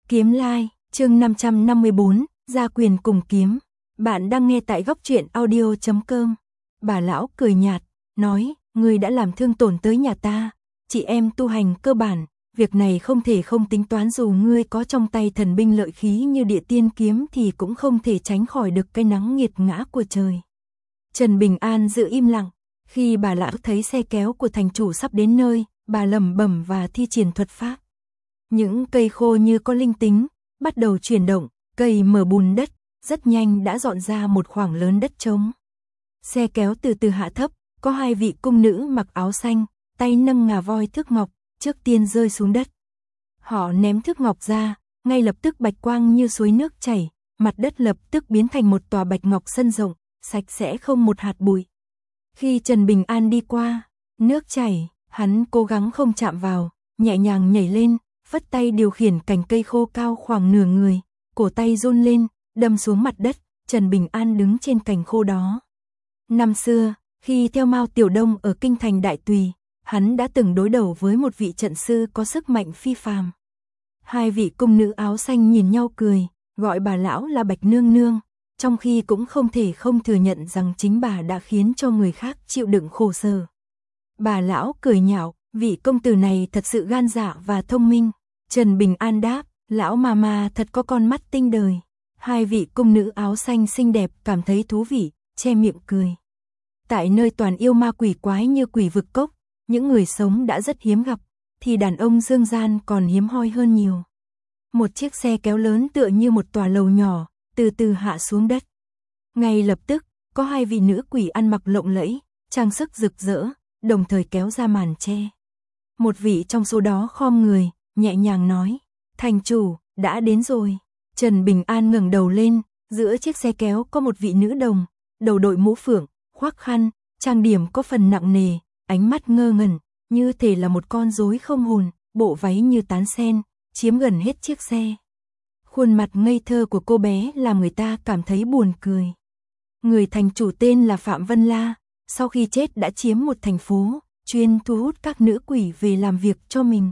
Kiếm Lai, chương 554, gia quyền cùng kiếm. Bạn đang nghe tại góc truyện audio.com. Bà lão cười nhạt, nói, ngươi đã làm thương tổn tới nhà ta, chị em tu hành cơ bản, việc này không thể không tính toán, dù ngươi có trong tay thần binh lợi khí như địa tiên kiếm thì cũng không thể tránh khỏi được cái nắng nghiệt ngã của trời. Trần Bình An giữ im lặng, khi bà lão thấy xe kéo của thành chủ sắp đến nơi, bà lẩm bẩm và thi triển thuật pháp. Những cây khô như có linh tính, bắt đầu chuyển động, cây mở bùn đất, rất nhanh đã dọn ra một khoảng lớn đất trống. Xe kéo từ từ hạ thấp, có hai vị cung nữ mặc áo xanh, tay nâng ngà voi thước ngọc, trước tiên rơi xuống đất. Họ ném thước ngọc ra, ngay lập tức bạch quang như suối nước chảy, mặt đất lập tức biến thành một tòa bạch ngọc sân rộng, sạch sẽ không một hạt bụi. Khi Trần Bình An đi qua, nước chảy, hắn cố gắng không chạm vào, nhẹ nhàng nhảy lên, vất tay điều khiển cành cây khô cao khoảng nửa người, cổ tay run lên, đâm xuống mặt đất. Trần Bình An đứng trên cành khô đó. Năm xưa, khi theo Mao Tiểu Đông ở kinh thành Đại Tùy, hắn đã từng đối đầu với một vị trận sư có sức mạnh phi phàm. Hai vị cung nữ áo xanh nhìn nhau cười, gọi bà lão là Bạch Nương Nương, trong khi cũng không thể không thừa nhận rằng chính bà đã khiến cho người khác chịu đựng khổ sở. Bà lão cười nhạo, vị công tử này thật sự gan dạ và thông minh. Trần Bình An đáp, lão mà thật có con mắt tinh đời. Hai vị cung nữ áo xanh xinh đẹp cảm thấy thú vị, che miệng cười. Tại nơi toàn yêu ma quỷ quái như Quỷ Vực Cốc, những người sống đã rất hiếm gặp, thì đàn ông dương gian còn hiếm hoi hơn nhiều. Một chiếc xe kéo lớn tựa như một tòa lầu nhỏ, từ từ hạ xuống đất. Ngay lập tức, có hai vị nữ quỷ ăn mặc lộng lẫy, trang sức rực rỡ, đồng thời kéo ra màn che. Một vị trong số đó khom người, nhẹ nhàng nói, thành chủ, đã đến rồi. Trần Bình An ngẩng đầu lên, giữa chiếc xe kéo có một vị nữ đồng, đầu đội mũ phượng, khoác khăn, trang điểm có phần nặng nề, ánh mắt ngơ ngẩn, như thể là một con rối không hồn, bộ váy như tán sen, chiếm gần hết chiếc xe. Khuôn mặt ngây thơ của cô bé làm người ta cảm thấy buồn cười. Người thành chủ tên là Phạm Vân La, sau khi chết đã chiếm một thành phố, chuyên thu hút các nữ quỷ về làm việc cho mình.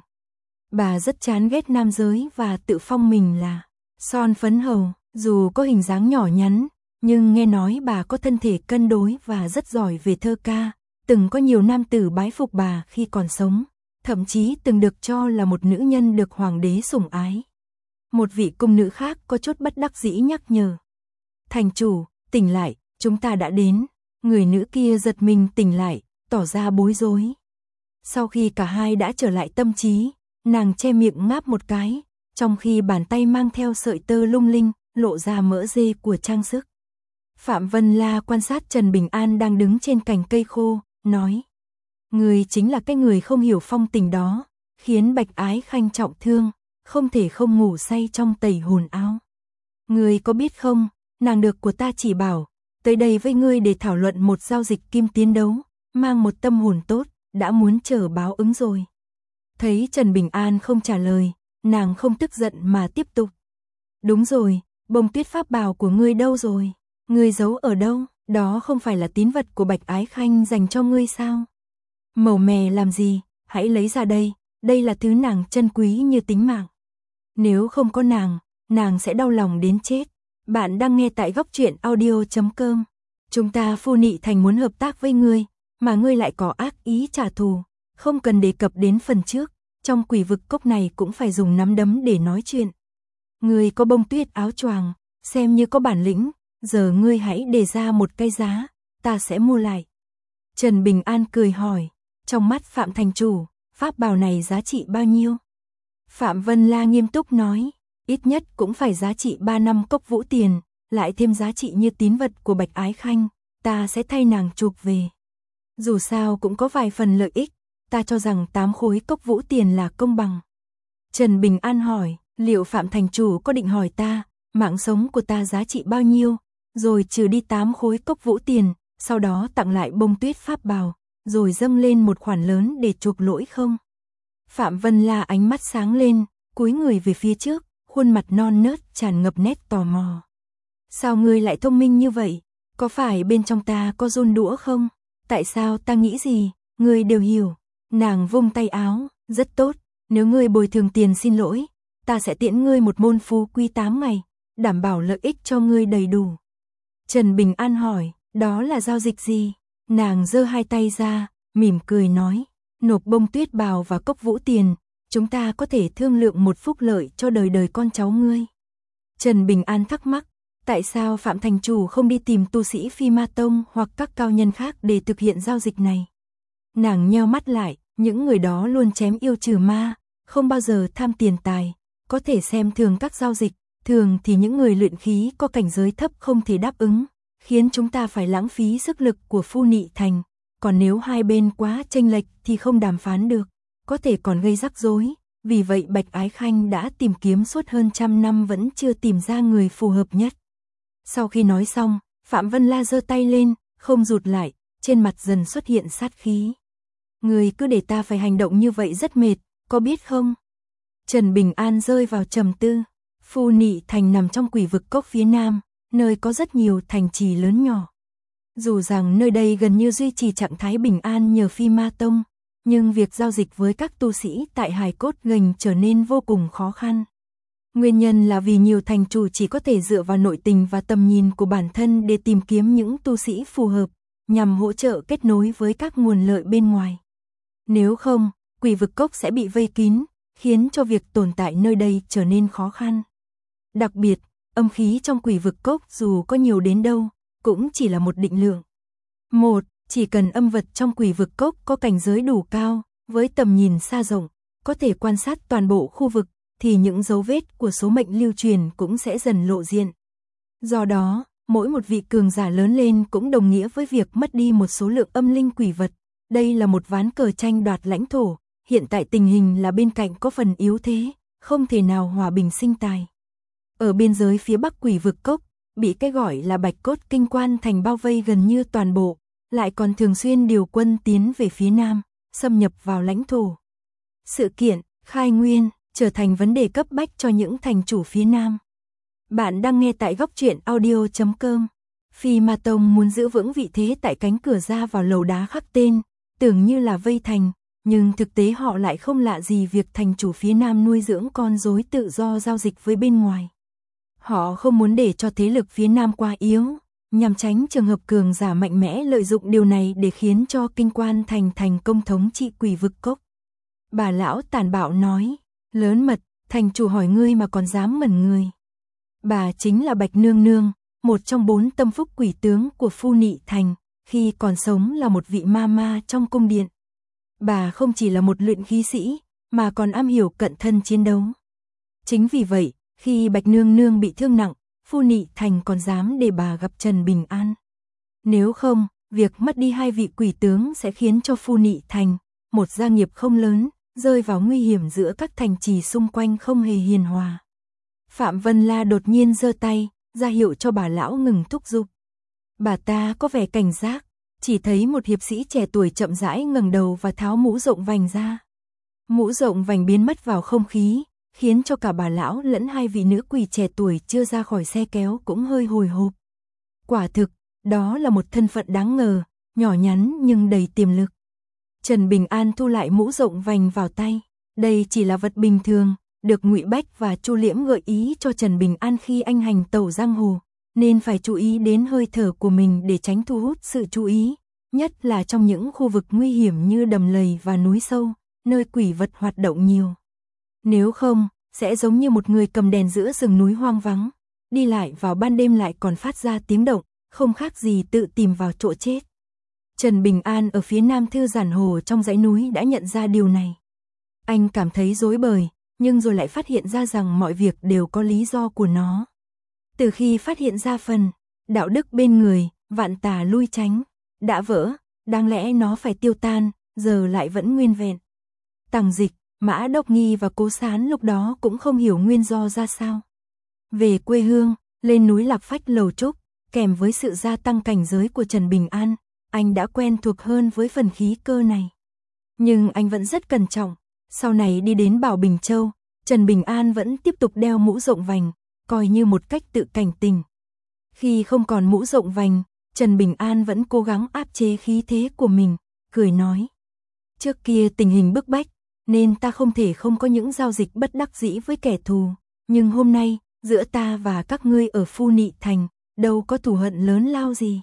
Bà rất chán ghét nam giới và tự phong mình là Son Phấn Hầu, dù có hình dáng nhỏ nhắn, nhưng nghe nói bà có thân thể cân đối và rất giỏi về thơ ca, từng có nhiều nam tử bái phục bà khi còn sống, thậm chí từng được cho là một nữ nhân được hoàng đế sủng ái. Một vị cung nữ khác có chút bất đắc dĩ nhắc nhở. Thành chủ, tỉnh lại, chúng ta đã đến. Người nữ kia giật mình tỉnh lại, tỏ ra bối rối. Sau khi cả hai đã trở lại tâm trí, nàng che miệng ngáp một cái, trong khi bàn tay mang theo sợi tơ lung linh, lộ ra mỡ dê của trang sức. Phạm Vân La quan sát Trần Bình An đang đứng trên cành cây khô, nói. Người chính là cái người không hiểu phong tình đó, khiến Bạch Ái Khanh trọng thương, không thể không ngủ say trong tẩy hồn áo. Người có biết không, nàng được của ta chỉ bảo, tới đây với ngươi để thảo luận một giao dịch kim tiến đấu, mang một tâm hồn tốt, đã muốn chờ báo ứng rồi. Thấy Trần Bình An không trả lời, nàng không tức giận mà tiếp tục. Đúng rồi, bông tuyết pháp bào của ngươi đâu rồi? Ngươi giấu ở đâu? Đó không phải là tín vật của Bạch Ái Khanh dành cho ngươi sao? Màu mè làm gì? Hãy lấy ra đây, đây là thứ nàng trân quý như tính mạng. Nếu không có nàng sẽ đau lòng đến chết. Bạn đang nghe tại góc truyện audio.com. Chúng ta Phu Nị Thành muốn hợp tác với ngươi, mà ngươi lại có ác ý trả thù. Không cần đề cập đến phần trước, trong Quỷ Vực Cốc này cũng phải dùng nắm đấm để nói chuyện. Ngươi có bông tuyết áo choàng, xem như có bản lĩnh, giờ ngươi hãy đề ra một cái giá, ta sẽ mua lại. Trần Bình An cười hỏi, trong mắt Phạm thành chủ, pháp bào này giá trị bao nhiêu? Phạm Vân La nghiêm túc nói, ít nhất cũng phải giá trị 3 năm cốc vũ tiền, lại thêm giá trị như tín vật của Bạch Ái Khanh, ta sẽ thay nàng chuộc về. Dù sao cũng có vài phần lợi ích, ta cho rằng 8 khối cốc vũ tiền là công bằng. Trần Bình An hỏi, liệu Phạm thành chủ có định hỏi ta, mạng sống của ta giá trị bao nhiêu, rồi trừ đi 8 khối cốc vũ tiền, sau đó tặng lại bông tuyết pháp bào, rồi dâng lên một khoản lớn để chuộc lỗi không? Phạm Vân La ánh mắt sáng lên, cúi người về phía trước, khuôn mặt non nớt tràn ngập nét tò mò. Sao ngươi lại thông minh như vậy? Có phải bên trong ta có run đũa không? Tại sao ta nghĩ gì, ngươi đều hiểu. Nàng vung tay áo, rất tốt, nếu ngươi bồi thường tiền xin lỗi, ta sẽ tiễn ngươi một môn phú quý 8 ngày, đảm bảo lợi ích cho ngươi đầy đủ. Trần Bình An hỏi, đó là giao dịch gì? Nàng giơ hai tay ra, mỉm cười nói, nộp bông tuyết bào và cốc vũ tiền, chúng ta có thể thương lượng một phúc lợi cho đời đời con cháu ngươi. Trần Bình An thắc mắc, tại sao Phạm thành chủ không đi tìm tu sĩ Phi Ma Tông hoặc các cao nhân khác để thực hiện giao dịch này? Nàng nheo mắt lại, những người đó luôn chém yêu trừ ma, không bao giờ tham tiền tài, có thể xem thường các giao dịch, thường thì những người luyện khí có cảnh giới thấp không thể đáp ứng, khiến chúng ta phải lãng phí sức lực của Phu Nị Thành, còn nếu hai bên quá chênh lệch thì không đàm phán được, có thể còn gây rắc rối, vì vậy Bạch Ái Khanh đã tìm kiếm suốt hơn 100 năm vẫn chưa tìm ra người phù hợp nhất. Sau khi nói xong, Phạm Vân La giơ tay lên, không rụt lại, trên mặt dần xuất hiện sát khí. Người cứ để ta phải hành động như vậy rất mệt, có biết không? Trần Bình An rơi vào trầm tư. Phu Nị Thành nằm trong Quỷ Vực Cốc phía nam, nơi có rất nhiều thành trì lớn nhỏ. Dù rằng nơi đây gần như duy trì trạng thái bình an nhờ Phi Ma Tông, nhưng việc giao dịch với các tu sĩ tại Hải Cốt Gành trở nên vô cùng khó khăn. Nguyên nhân là vì nhiều thành chủ chỉ có thể dựa vào nội tình và tầm nhìn của bản thân để tìm kiếm những tu sĩ phù hợp, nhằm hỗ trợ kết nối với các nguồn lợi bên ngoài. Nếu không, Quỷ Vực Cốc sẽ bị vây kín, khiến cho việc tồn tại nơi đây trở nên khó khăn. Đặc biệt, âm khí trong Quỷ Vực Cốc dù có nhiều đến đâu, cũng chỉ là một định lượng. Chỉ cần âm vật trong Quỷ Vực Cốc có cảnh giới đủ cao, với tầm nhìn xa rộng, có thể quan sát toàn bộ khu vực, thì những dấu vết của số mệnh lưu truyền cũng sẽ dần lộ diện. Do đó, mỗi một vị cường giả lớn lên cũng đồng nghĩa với việc mất đi một số lượng âm linh quỷ vật. Đây là một ván cờ tranh đoạt lãnh thổ, hiện tại tình hình là bên cạnh có phần yếu thế, không thể nào hòa bình sinh tài. Ở biên giới phía bắc Quỷ Vực Cốc, bị cái gọi là Bạch Cốt Kinh Quan thành bao vây gần như toàn bộ, lại còn thường xuyên điều quân tiến về phía nam, xâm nhập vào lãnh thổ. Sự kiện khai nguyên trở thành vấn đề cấp bách cho những thành chủ phía nam. Bạn đang nghe tại góc truyện audio.com. Phi Ma Tông muốn giữ vững vị thế tại cánh cửa ra vào lầu đá khắc tên, tưởng như là vây thành, nhưng thực tế họ lại không lạ gì việc thành chủ phía nam nuôi dưỡng con rối tự do giao dịch với bên ngoài. Họ không muốn để cho thế lực phía nam quá yếu, nhằm tránh trường hợp cường giả mạnh mẽ lợi dụng điều này để khiến cho Kinh Quan thành công thống trị Quỷ Vực Cốc. Bà lão tàn bạo nói, lớn mật, thành chủ hỏi ngươi mà còn dám mẩn người. Bà chính là Bạch Nương Nương, một trong 4 tâm phúc quỷ tướng của Phu Nị Thành, khi còn sống là một vị ma trong cung điện. Bà không chỉ là một luyện khí sĩ, mà còn am hiểu cận thân chiến đấu. Chính vì vậy, khi Bạch Nương Nương bị thương nặng, Phu Nị Thành còn dám để bà gặp Trần Bình An. Nếu không, việc mất đi 2 vị quỷ tướng sẽ khiến cho Phu Nị Thành, một gia nghiệp không lớn, rơi vào nguy hiểm giữa các thành trì xung quanh không hề hiền hòa. Phạm Vân La đột nhiên giơ tay, ra hiệu cho bà lão ngừng thúc giục. Bà ta có vẻ cảnh giác, chỉ thấy một hiệp sĩ trẻ tuổi chậm rãi ngẩng đầu và tháo mũ rộng vành ra. Mũ rộng vành biến mất vào không khí, khiến cho cả bà lão lẫn 2 vị nữ quỷ trẻ tuổi chưa ra khỏi xe kéo cũng hơi hồi hộp. Quả thực, đó là một thân phận đáng ngờ, nhỏ nhắn nhưng đầy tiềm lực. Trần Bình An thu lại mũ rộng vành vào tay. Đây chỉ là vật bình thường, được Ngụy Bách và Chu Liễm gợi ý cho Trần Bình An khi anh hành tẩu giang hồ, nên phải chú ý đến hơi thở của mình để tránh thu hút sự chú ý, nhất là trong những khu vực nguy hiểm như đầm lầy và núi sâu, nơi quỷ vật hoạt động nhiều. Nếu không, sẽ giống như một người cầm đèn giữa rừng núi hoang vắng, đi lại vào ban đêm lại còn phát ra tiếng động, không khác gì tự tìm vào chỗ chết. Trần Bình An ở phía nam Thư Giản Hồ trong dãy núi đã nhận ra điều này. Anh cảm thấy rối bời, nhưng rồi lại phát hiện ra rằng mọi việc đều có lý do của nó. Từ khi phát hiện ra phần đạo đức bên người, vạn tà lui tránh, đã vỡ, đáng lẽ nó phải tiêu tan, giờ lại vẫn nguyên vẹn. Tằng Dịch, Mã Đốc Nghi và Cố Sán lúc đó cũng không hiểu nguyên do ra sao. Về quê hương, lên núi Lạc Phách lầu trúc, kèm với sự gia tăng cảnh giới của Trần Bình An, anh đã quen thuộc hơn với phần khí cơ này. Nhưng anh vẫn rất cẩn trọng. Sau này đi đến Bảo Bình Châu, Trần Bình An vẫn tiếp tục đeo mũ rộng vành, coi như một cách tự cảnh tỉnh. Khi không còn mũ rộng vành, Trần Bình An vẫn cố gắng áp chế khí thế của mình, cười nói. Trước kia tình hình bức bách, nên ta không thể không có những giao dịch bất đắc dĩ với kẻ thù. Nhưng hôm nay, giữa ta và các ngươi ở Phu Nị Thành, đâu có thù hận lớn lao gì.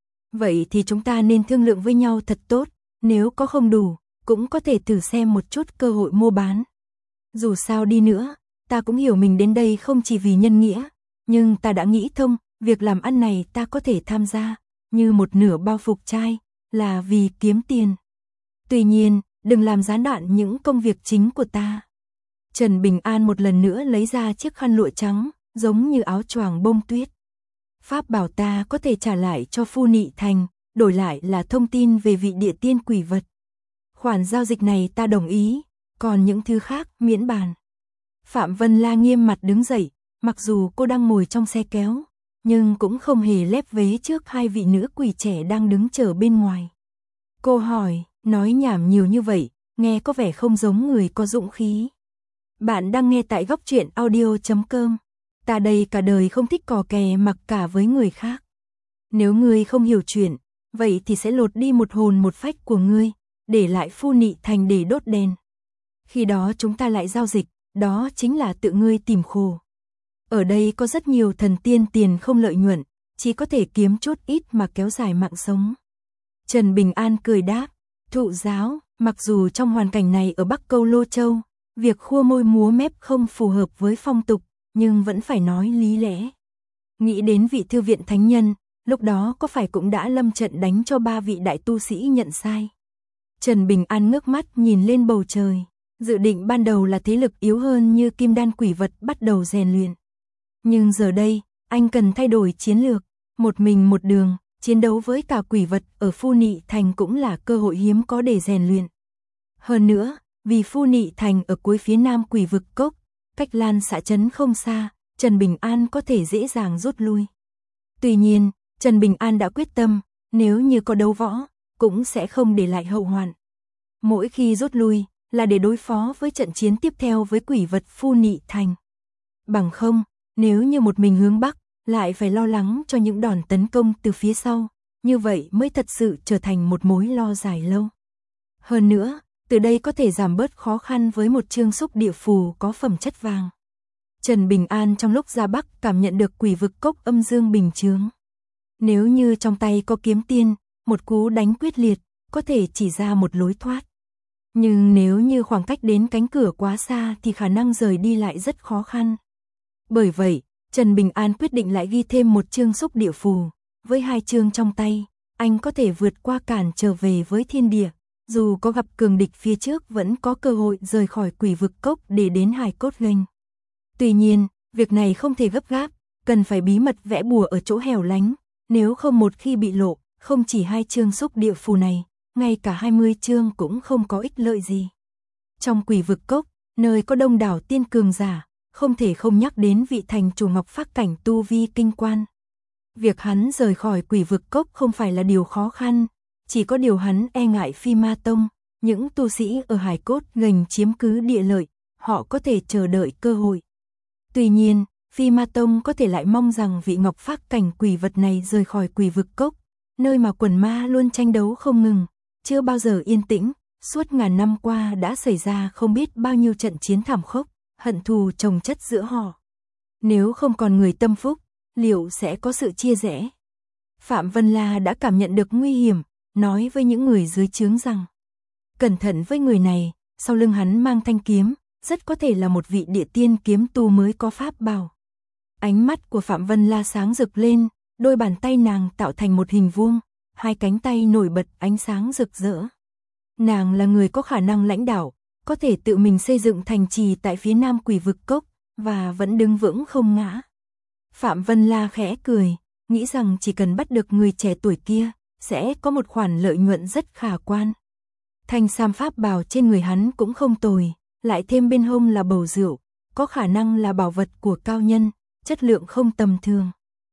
Vậy thì chúng ta nên thương lượng với nhau thật tốt, nếu có không đủ, cũng có thể thử xem một chút cơ hội mua bán. Dù sao đi nữa, ta cũng hiểu mình đến đây không chỉ vì nhân nghĩa, nhưng ta đã nghĩ thông, việc làm ăn này ta có thể tham gia, như một nửa bao phục trai, là vì kiếm tiền. Tuy nhiên, đừng làm gián đoạn những công việc chính của ta. Trần Bình An một lần nữa lấy ra chiếc khăn lụa trắng, giống như áo choàng bông tuyết. Pháp bảo ta có thể trả lại cho Phu Nị Thành, đổi lại là thông tin về vị địa tiên quỷ vật. Khoản giao dịch này ta đồng ý, còn những thứ khác miễn bàn. Phạm Vân La nghiêm mặt đứng dậy, mặc dù cô đang ngồi trong xe kéo, nhưng cũng không hề lép vế trước hai vị nữ quỷ trẻ đang đứng chờ bên ngoài. Cô hỏi, nói nhảm nhiều như vậy, nghe có vẻ không giống người có dũng khí. Bạn đang nghe tại góc truyện audio.com. Ta đây cả đời không thích cò kè mặc cả với người khác. Nếu ngươi không hiểu chuyện, vậy thì sẽ lột đi một hồn một phách của ngươi, để lại Phu Nị Thành để đốt đèn. Khi đó chúng ta lại giao dịch, đó chính là tự ngươi tìm khổ. Ở đây có rất nhiều thần tiên tiền không lợi nhuận, chỉ có thể kiếm chút ít mà kéo dài mạng sống. Trần Bình An cười đáp, thụ giáo, mặc dù trong hoàn cảnh này ở Bắc Câu Lô Châu, việc khua môi múa mép không phù hợp với phong tục, nhưng vẫn phải nói lý lẽ. Nghĩ đến vị thư viện thánh nhân, lúc đó có phải cũng đã lâm trận đánh cho 3 vị đại tu sĩ nhận sai. Trần Bình An ngước mắt nhìn lên bầu trời, dự định ban đầu là thế lực yếu hơn như kim đan quỷ vật bắt đầu rèn luyện. Nhưng giờ đây, anh cần thay đổi chiến lược, một mình một đường, chiến đấu với cả quỷ vật ở Phu Nị Thành cũng là cơ hội hiếm có để rèn luyện. Hơn nữa, vì Phu Nị Thành ở cuối phía nam quỷ vực cốc, cách Lan xã trấn không xa, Trần Bình An có thể dễ dàng rút lui. Tuy nhiên, Trần Bình An đã quyết tâm, nếu như có đấu võ, cũng sẽ không để lại hậu hoạn. Mỗi khi rút lui, là để đối phó với trận chiến tiếp theo với quỷ vật Phu Nị Thành. Bằng không, nếu như một mình hướng Bắc, lại phải lo lắng cho những đòn tấn công từ phía sau, như vậy mới thật sự trở thành một mối lo dài lâu. Hơn nữa, từ đây có thể giảm bớt khó khăn với một chương xúc địa phù có phẩm chất vàng. Trần Bình An trong lúc ra Bắc cảm nhận được quỷ vực cốc âm dương bình chướng. Nếu như trong tay có kiếm tiên, một cú đánh quyết liệt, có thể chỉ ra một lối thoát. Nhưng nếu như khoảng cách đến cánh cửa quá xa thì khả năng rời đi lại rất khó khăn. Bởi vậy, Trần Bình An quyết định lại ghi thêm một chương xúc địa phù. Với 2 chương trong tay, anh có thể vượt qua cản trở về với thiên địa. Dù có gặp cường địch phía trước vẫn có cơ hội rời khỏi quỷ vực cốc để đến Hải Cốt Ghênh. Tuy nhiên, việc này không thể gấp gáp, cần phải bí mật vẽ bùa ở chỗ hẻo lánh. Nếu không một khi bị lộ, không chỉ 2 chương xúc địa phù này, ngay cả 20 chương cũng không có ích lợi gì. Trong quỷ vực cốc, nơi có đông đảo tiên cường giả, không thể không nhắc đến vị thành chủ Ngọc Phác cảnh tu vi kinh quan. Việc hắn rời khỏi quỷ vực cốc không phải là điều khó khăn, chỉ có điều hắn e ngại Phi Ma Tông, những tu sĩ ở Hải Cốt Ghênh chiếm cứ địa lợi, họ có thể chờ đợi cơ hội. Tuy nhiên, Phi Ma Tông có thể lại mong rằng vị Ngọc Phác cảnh quỷ vật này rời khỏi quỷ vực cốc, nơi mà quần ma luôn tranh đấu không ngừng, chưa bao giờ yên tĩnh, suốt ngàn năm qua đã xảy ra không biết bao nhiêu trận chiến thảm khốc, hận thù chồng chất giữa họ. Nếu không còn người tâm phúc, liệu sẽ có sự chia rẽ? Phạm Vân La đã cảm nhận được nguy hiểm, nói với những người dưới trướng rằng cẩn thận với người này, sau lưng hắn mang thanh kiếm, rất có thể là một vị địa tiên kiếm tu mới có pháp bảo. Ánh mắt của Phạm Vân La sáng rực lên, đôi bàn tay nàng tạo thành một hình vuông, 2 cánh tay nổi bật ánh sáng rực rỡ. Nàng là người có khả năng lãnh đạo, có thể tự mình xây dựng thành trì tại phía nam quỷ vực cốc, và vẫn đứng vững không ngã. Phạm Vân La khẽ cười, nghĩ rằng chỉ cần bắt được người trẻ tuổi kia, sẽ có một khoản lợi nhuận rất khả quan. Thanh sam pháp bào trên người hắn cũng không tồi, lại thêm bên hông là bầu rượu, có khả năng là bảo vật của cao nhân, chất lượng không tầm thường.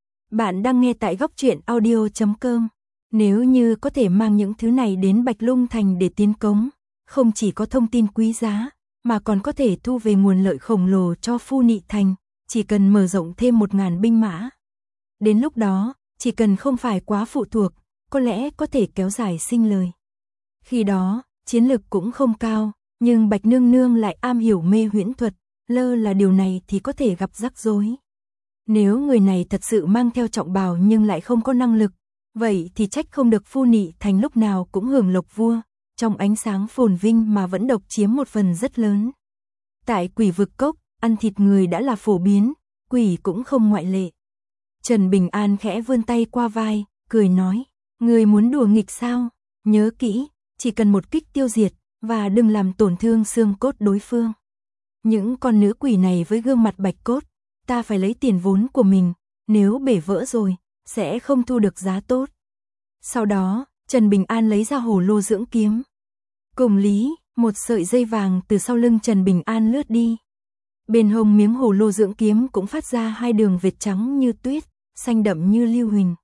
Bạn đang nghe tại góc truyện audio.com. Nếu như có thể mang những thứ này đến Bạch Lung Thành để tiến cống, không chỉ có thông tin quý giá, mà còn có thể thu về nguồn lợi khổng lồ cho Phu Nị Thành, chỉ cần mở rộng thêm 1000 binh mã. Đến lúc đó, chỉ cần không phải quá phụ thuộc, có lẽ có thể kéo dài sinh lời. Khi đó, chiến lực cũng không cao, Nhưng Bạch Nương Nương lại am hiểu mê huyễn thuật, lơ là điều này thì có thể gặp rắc rối. Nếu người này thật sự mang theo trọng bào nhưng lại không có năng lực, vậy thì trách không được Phu Nị Thành lúc nào cũng hưởng lộc vua, trong ánh sáng phồn vinh mà vẫn độc chiếm một phần rất lớn. Tại Quỷ Vực Cốc, ăn thịt người đã là phổ biến, quỷ cũng không ngoại lệ. Trần Bình An khẽ vươn tay qua vai, cười nói, người muốn đùa nghịch sao? Nhớ kỹ, chỉ cần một kích tiêu diệt, và đừng làm tổn thương xương cốt đối phương. Những con nữ quỷ này với gương mặt bạch cốt, ta phải lấy tiền vốn của mình, nếu bể vỡ rồi, sẽ không thu được giá tốt. Sau đó, Trần Bình An lấy ra hồ lô dưỡng kiếm. Cùng lý, một sợi dây vàng từ sau lưng Trần Bình An lướt đi. Bên hông miếng hồ lô dưỡng kiếm cũng phát ra hai đường vệt trắng như tuyết, xanh đậm như lưu huỳnh.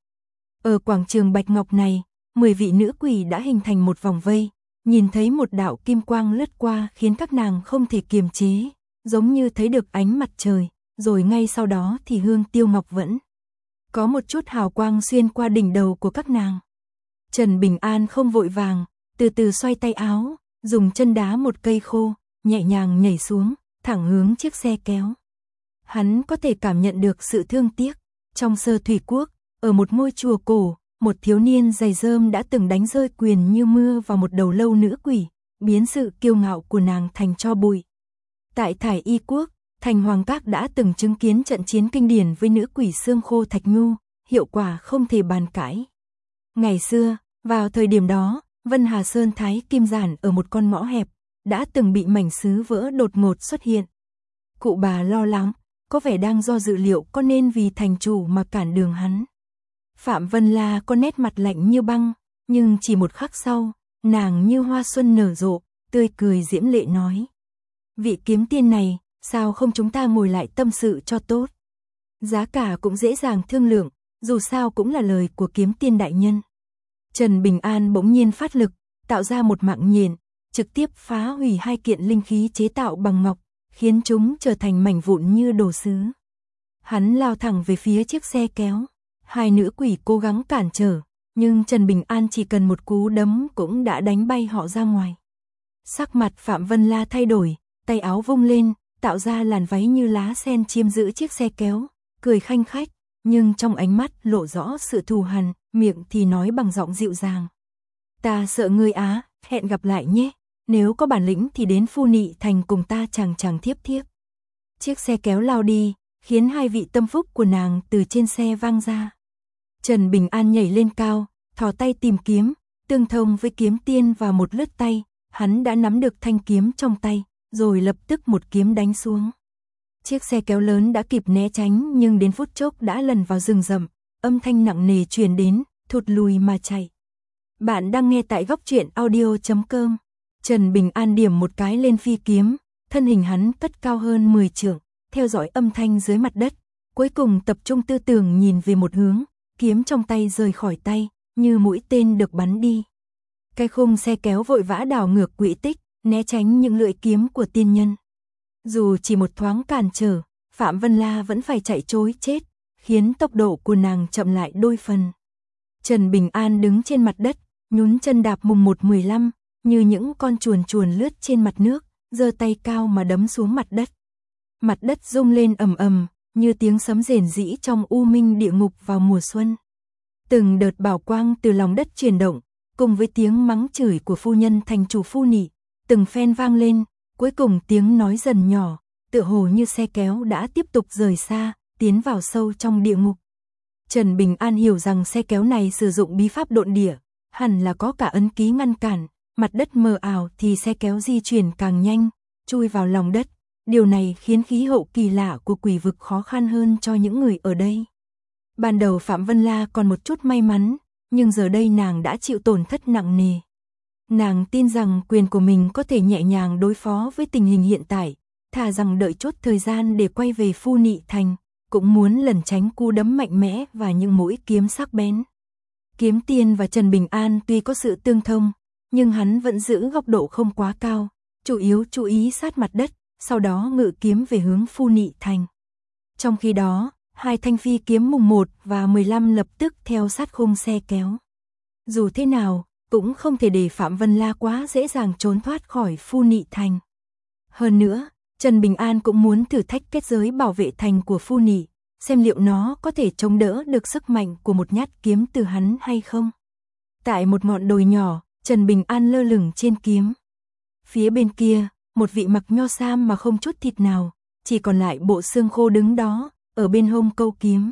Ở quảng trường bạch ngọc này, 10 vị nữ quỷ đã hình thành một vòng vây, nhìn thấy một đạo kim quang lướt qua khiến các nàng không thể kiềm chế, giống như thấy được ánh mặt trời, rồi ngay sau đó thì hương tiêu ngọc vẫn. Có một chút hào quang xuyên qua đỉnh đầu của các nàng. Trần Bình An không vội vàng, từ từ xoay tay áo, dùng chân đá một cây khô, nhẹ nhàng nhảy xuống, thẳng hướng chiếc xe kéo. Hắn có thể cảm nhận được sự thương tiếc. Trong Sơ Thủy Quốc, ở một ngôi chùa cổ, một thiếu niên giày rơm đã từng đánh rơi quyền như mưa vào một đầu lâu nữ quỷ, biến sự kiêu ngạo của nàng thành tro bụi. Tại Thải Y Quốc, Thành Hoàng Các đã từng chứng kiến trận chiến kinh điển với nữ quỷ xương khô Thạch Nhu, hiệu quả không thể bàn cãi. Ngày xưa, vào thời điểm đó, Vân Hà Sơn Thái Kim Giản ở một con ngõ hẹp, đã từng bị mảnh sứ vỡ đột ngột xuất hiện. Cụ bà lo lắng, có vẻ đang do dự liệu có nên vì thành chủ mà cản đường hắn. Phạm Vân La có nét mặt lạnh như băng, nhưng chỉ một khắc sau, nàng như hoa xuân nở rộ, tươi cười diễm lệ nói. Vị kiếm tiên này, sao không chúng ta ngồi lại tâm sự cho tốt? Giá cả cũng dễ dàng thương lượng, dù sao cũng là lời của kiếm tiên đại nhân. Trần Bình An bỗng nhiên phát lực, tạo ra một mạng nhện, trực tiếp phá hủy hai kiện linh khí chế tạo bằng ngọc, khiến chúng trở thành mảnh vụn như đồ sứ. Hắn lao thẳng về phía chiếc xe kéo. Hai nữ quỷ cố gắng cản trở, nhưng Trần Bình An chỉ cần một cú đấm cũng đã đánh bay họ ra ngoài. Sắc mặt Phạm Vân La thay đổi, tay áo vung lên, tạo ra làn váy như lá sen chiếm giữ chiếc xe kéo, cười khanh khách, nhưng trong ánh mắt lộ rõ sự thù hằn, miệng thì nói bằng giọng dịu dàng. Ta sợ ngươi á, hẹn gặp lại nhé, nếu có bản lĩnh thì đến Phu Nị Thành cùng ta chàng chàng thiếp thiếp. Chiếc xe kéo lao đi, khiến hai vị tâm phúc của nàng từ trên xe vang ra. Trần Bình An nhảy lên cao, thò tay tìm kiếm, tương thông với kiếm tiên và một lướt tay, hắn đã nắm được thanh kiếm trong tay, rồi lập tức một kiếm đánh xuống. Chiếc xe kéo lớn đã kịp né tránh nhưng đến phút chốc đã lẩn vào rừng rậm, âm thanh nặng nề truyền đến, thụt lùi mà chạy. Bạn đang nghe tại góc truyện audio.com. Trần Bình An điểm một cái lên phi kiếm, thân hình hắn cất cao hơn 10 trượng, theo dõi âm thanh dưới mặt đất, cuối cùng tập trung tư tưởng nhìn về một hướng, kiếm trong tay rời khỏi tay, như mũi tên được bắn đi. Cái khung xe kéo vội vã đảo ngược quỹ tích, né tránh những lưỡi kiếm của tiên nhân. Dù chỉ một thoáng cản trở, Phạm Vân La vẫn phải chạy trối chết, khiến tốc độ của nàng chậm lại đôi phần. Trần Bình An đứng trên mặt đất, nhún chân đạp mùng 1-15, như những con chuồn chuồn lướt trên mặt nước, giơ tay cao mà đấm xuống mặt đất. Mặt đất rung lên ầm ầm, như tiếng sấm rền rĩ trong u minh địa ngục vào mùa xuân. Từng đợt bảo quang từ lòng đất chuyển động, cùng với tiếng mắng chửi của phu nhân thành chủ Phu Nị, từng phen vang lên, cuối cùng tiếng nói dần nhỏ, tựa hồ như xe kéo đã tiếp tục rời xa, tiến vào sâu trong địa ngục. Trần Bình An hiểu rằng xe kéo này sử dụng bí pháp độn địa, hẳn là có cả ấn ký ngăn cản, mặt đất mờ ảo thì xe kéo di chuyển càng nhanh, chui vào lòng đất. Điều này khiến khí hậu kỳ lạ của quỷ vực khó khăn hơn cho những người ở đây. Ban đầu Phạm Vân La còn một chút may mắn, nhưng giờ đây nàng đã chịu tổn thất nặng nề. Nàng tin rằng quyền của mình có thể nhẹ nhàng đối phó với tình hình hiện tại, thà rằng đợi chốt thời gian để quay về Phu Nị Thành, cũng muốn lẩn tránh cú đấm mạnh mẽ và những mũi kiếm sắc bén. Kiếm Tiên và Trần Bình An tuy có sự tương thông, nhưng hắn vẫn giữ góc độ không quá cao, chủ yếu chú ý sát mặt đất, sau đó ngự kiếm về hướng Phu Nị Thành. Trong khi đó, hai thanh phi kiếm mùng 1 và 15 lập tức theo sát khung xe kéo. Dù thế nào, cũng không thể để Phạm Vân La quá dễ dàng trốn thoát khỏi Phu Nị Thành. Hơn nữa, Trần Bình An cũng muốn thử thách kết giới bảo vệ thành của Phu Nị, xem liệu nó có thể chống đỡ được sức mạnh của một nhát kiếm từ hắn hay không. Tại một ngọn đồi nhỏ, Trần Bình An lơ lửng trên kiếm. Phía bên kia, một vị mặc nho sam mà không chút thịt nào, chỉ còn lại bộ xương khô đứng đó, ở bên hông câu kiếm.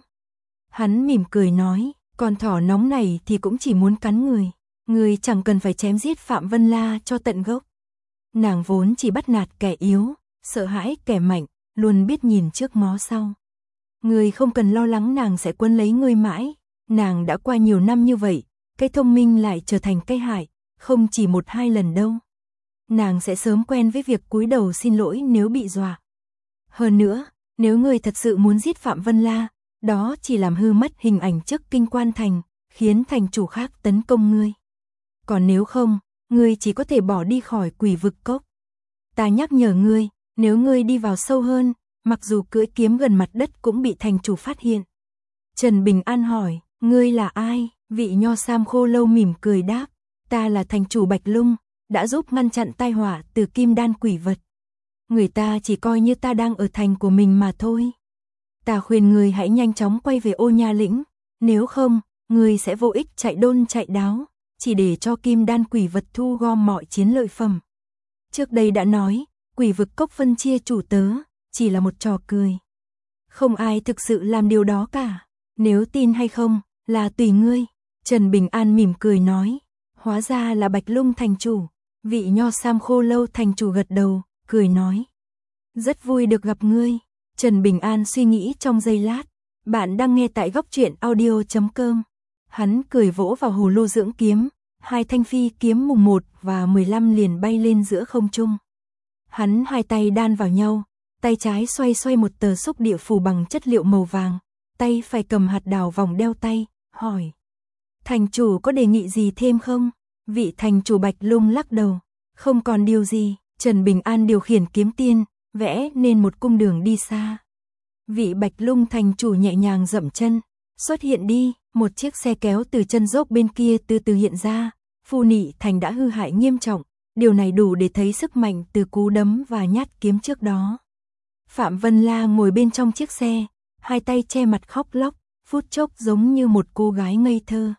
Hắn mỉm cười nói, con thỏ nóng này thì cũng chỉ muốn cắn người. Người chẳng cần phải chém giết Phạm Vân La cho tận gốc. Nàng vốn chỉ bắt nạt kẻ yếu, sợ hãi kẻ mạnh, luôn biết nhìn trước ngó sau. Người không cần lo lắng nàng sẽ quấn lấy người mãi. Nàng đã qua nhiều năm như vậy, cái thông minh lại trở thành cái hại, không chỉ 1-2 lần đâu. Nàng sẽ sớm quen với việc cúi đầu xin lỗi nếu bị dọa. Hơn nữa, nếu người thật sự muốn giết Phạm Vân La, đó chỉ làm hư mất hình ảnh trước Kinh Quan Thành, khiến thành chủ khác tấn công ngươi. Còn nếu không, ngươi chỉ có thể bỏ đi khỏi Quỷ Vực Cốc. Ta nhắc nhở ngươi, nếu ngươi đi vào sâu hơn, mặc dù cưỡi kiếm gần mặt đất cũng bị thành chủ phát hiện. Trần Bình An hỏi, ngươi là ai? Vị nho sam khô lâu mỉm cười đáp, ta là thành chủ Bạch Lung, đã giúp ngăn chặn tai họa từ Kim Đan quỷ vật. Người ta chỉ coi như ta đang ở thành của mình mà thôi. Ta khuyên ngươi hãy nhanh chóng quay về Ô Nha Lĩnh, nếu không, ngươi sẽ vô ích chạy đôn chạy đáo, chỉ để cho Kim Đan quỷ vật thu gom mọi chiến lợi phẩm. Trước đây đã nói, Quỷ Vực Cốc phân chia chủ tớ, chỉ là một trò cười. Không ai thực sự làm điều đó cả, nếu tin hay không, là tùy ngươi. Trần Bình An mỉm cười nói, hóa ra là Bạch Lung thành chủ. Vị nho sam khô lâu thành chủ gật đầu, cười nói, rất vui được gặp ngươi. Trần Bình An suy nghĩ trong giây lát, bạn đang nghe tại goctruyện.audio.com. Hắn cười vỗ vào hồ lô dưỡng kiếm, 2 thanh phi kiếm mùng 1 và 15 liền bay lên giữa không trung. Hắn 2 tay đan vào nhau, tay trái xoay xoay một tờ xúc địa phù bằng chất liệu màu vàng, tay phải cầm hạt đào vòng đeo tay, hỏi, thành chủ có đề nghị gì thêm không? Vị thành chủ Bạch Lung lắc đầu, không còn điều gì. Trần Bình An điều khiển kiếm tiên, vẽ nên một cung đường đi xa. Vị Bạch Lung thành chủ nhẹ nhàng dậm chân, xuất hiện đi. Một chiếc xe kéo từ chân dốc bên kia từ từ hiện ra. Phu Nị Thành đã hư hại nghiêm trọng, điều này đủ để thấy sức mạnh từ cú đấm và nhát kiếm trước đó. Phạm Vân La ngồi bên trong chiếc xe, 2 tay che mặt khóc lóc, phút chốc giống như một cô gái ngây thơ.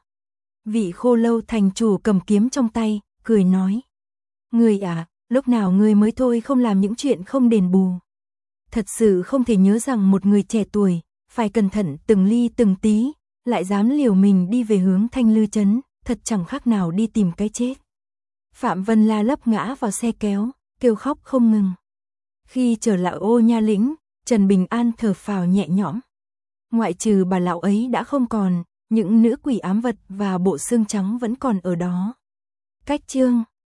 Vị khô lâu thành chủ cầm kiếm trong tay, cười nói, người à, lúc nào người mới thôi không làm những chuyện không đền bù. Thật sự không thể nhớ rằng một người trẻ tuổi, phải cẩn thận từng ly từng tí, lại dám liều mình đi về hướng Thanh Lư Trấn, thật chẳng khác nào đi tìm cái chết. Phạm Vân La lấp ngã vào xe kéo, kêu khóc không ngừng. Khi trở lại Ô Nha Lĩnh, Trần Bình An thở phào nhẹ nhõm. Ngoại trừ bà lão ấy đã không còn, những nữ quỷ ám vật và bộ xương trắng vẫn còn ở đó. Cách chương